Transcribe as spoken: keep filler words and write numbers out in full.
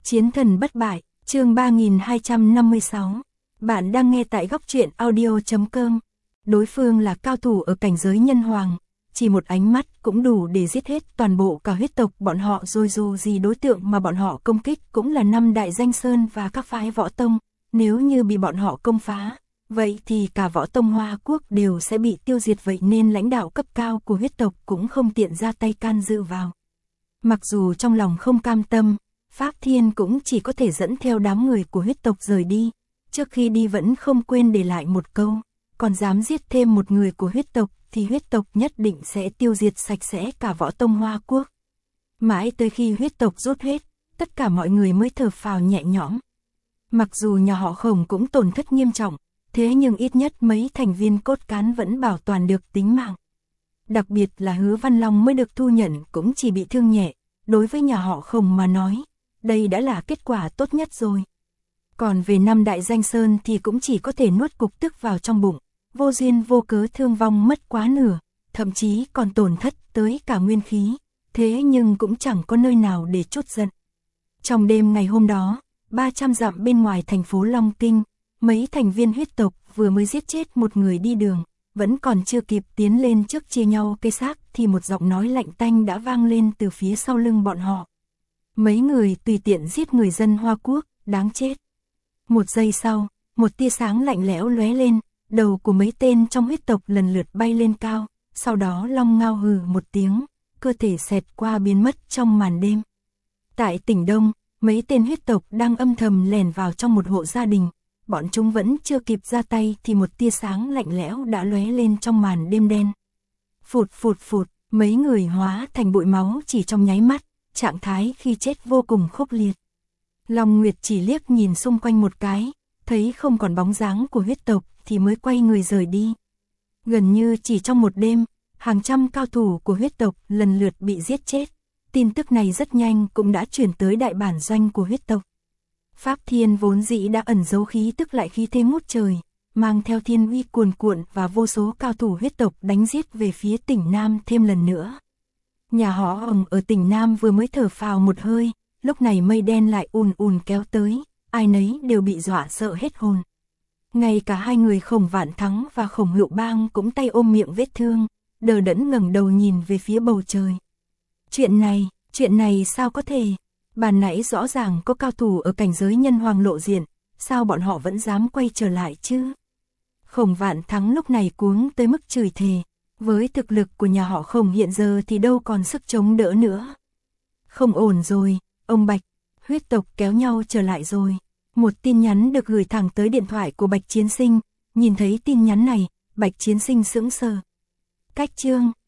Chiến thần bất bại, chương ba nghìn hai trăm năm mươi sáu. Bạn đang nghe tại góc truyện audio chấm com. Đối phương là cao thủ ở cảnh giới nhân hoàng, chỉ một ánh mắt cũng đủ để giết hết toàn bộ cả huyết tộc bọn họ rồi, dù gì đối tượng mà bọn họ công kích cũng là năm đại danh sơn và các phái võ tông, nếu như bị bọn họ công phá, vậy thì cả võ tông Hoa Quốc đều sẽ bị tiêu diệt, vậy nên lãnh đạo cấp cao của huyết tộc cũng không tiện ra tay can dự vào. Mặc dù trong lòng không cam tâm, Pháp Thiên cũng chỉ có thể dẫn theo đám người của huyết tộc rời đi, trước khi đi vẫn không quên để lại một câu, còn dám giết thêm một người của huyết tộc thì huyết tộc nhất định sẽ tiêu diệt sạch sẽ cả võ tông Hoa Quốc. Mãi tới khi huyết tộc rút hết, tất cả mọi người mới thở phào nhẹ nhõm. Mặc dù nhà họ Khổng cũng tổn thất nghiêm trọng, thế nhưng ít nhất mấy thành viên cốt cán vẫn bảo toàn được tính mạng. Đặc biệt là Hứa Văn Long mới được thu nhận cũng chỉ bị thương nhẹ, đối với nhà họ Khổng mà nói, đây đã là kết quả tốt nhất rồi. Còn về năm đại danh sơn thì cũng chỉ có thể nuốt cục tức vào trong bụng, vô duyên vô cớ thương vong mất quá nửa, thậm chí còn tổn thất tới cả nguyên khí, thế nhưng cũng chẳng có nơi nào để trút giận. Trong đêm ngày hôm đó, ba trăm dặm bên ngoài thành phố Long Kinh, mấy thành viên huyết tộc vừa mới giết chết một người đi đường, vẫn còn chưa kịp tiến lên trước chia nhau cây xác thì một giọng nói lạnh tanh đã vang lên từ phía sau lưng bọn họ. Mấy người tùy tiện giết người dân Hoa Quốc, đáng chết. Một giây sau, một tia sáng lạnh lẽo lóe lên, đầu của mấy tên trong huyết tộc lần lượt bay lên cao, sau đó long ngao hừ một tiếng, cơ thể xẹt qua biến mất trong màn đêm. Tại tỉnh Đông, mấy tên huyết tộc đang âm thầm lẻn vào trong một hộ gia đình, bọn chúng vẫn chưa kịp ra tay thì một tia sáng lạnh lẽo đã lóe lên trong màn đêm đen. Phụt phụt phụt, mấy người hóa thành bụi máu chỉ trong nháy mắt, trạng thái khi chết vô cùng khốc liệt. Long Nguyệt chỉ liếc nhìn xung quanh một cái, thấy không còn bóng dáng của huyết tộc thì mới quay người rời đi. Gần như chỉ trong một đêm, hàng trăm cao thủ của huyết tộc lần lượt bị giết chết. Tin tức này rất nhanh cũng đã chuyển tới đại bản doanh của huyết tộc. Pháp Thiên vốn dĩ đã ẩn giấu khí tức lại khí thế ngút trời, mang theo thiên uy cuồn cuộn và vô số cao thủ huyết tộc đánh giết về phía tỉnh Nam thêm lần nữa. Nhà họ Hồng ở tỉnh Nam vừa mới thở phào một hơi, lúc này mây đen lại ùn ùn kéo tới, ai nấy đều bị dọa sợ hết hồn. Ngay cả hai người Khổng Vạn Thắng và Khổng Hữu Bang cũng tay ôm miệng vết thương, đờ đẫn ngẩng đầu nhìn về phía bầu trời. Chuyện này, chuyện này sao có thể? Bàn nãy rõ ràng có cao thủ ở cảnh giới nhân hoàng lộ diện, sao bọn họ vẫn dám quay trở lại chứ? Khổng Vạn Thắng lúc này cuống tới mức chửi thề, với thực lực của nhà họ Khổng hiện giờ thì đâu còn sức chống đỡ nữa. Không ổn rồi, ông Bạch, huyết tộc kéo nhau trở lại rồi. Một tin nhắn được gửi thẳng tới điện thoại của Bạch Chiến Sinh, nhìn thấy tin nhắn này, Bạch Chiến Sinh sững sờ. Cách chương,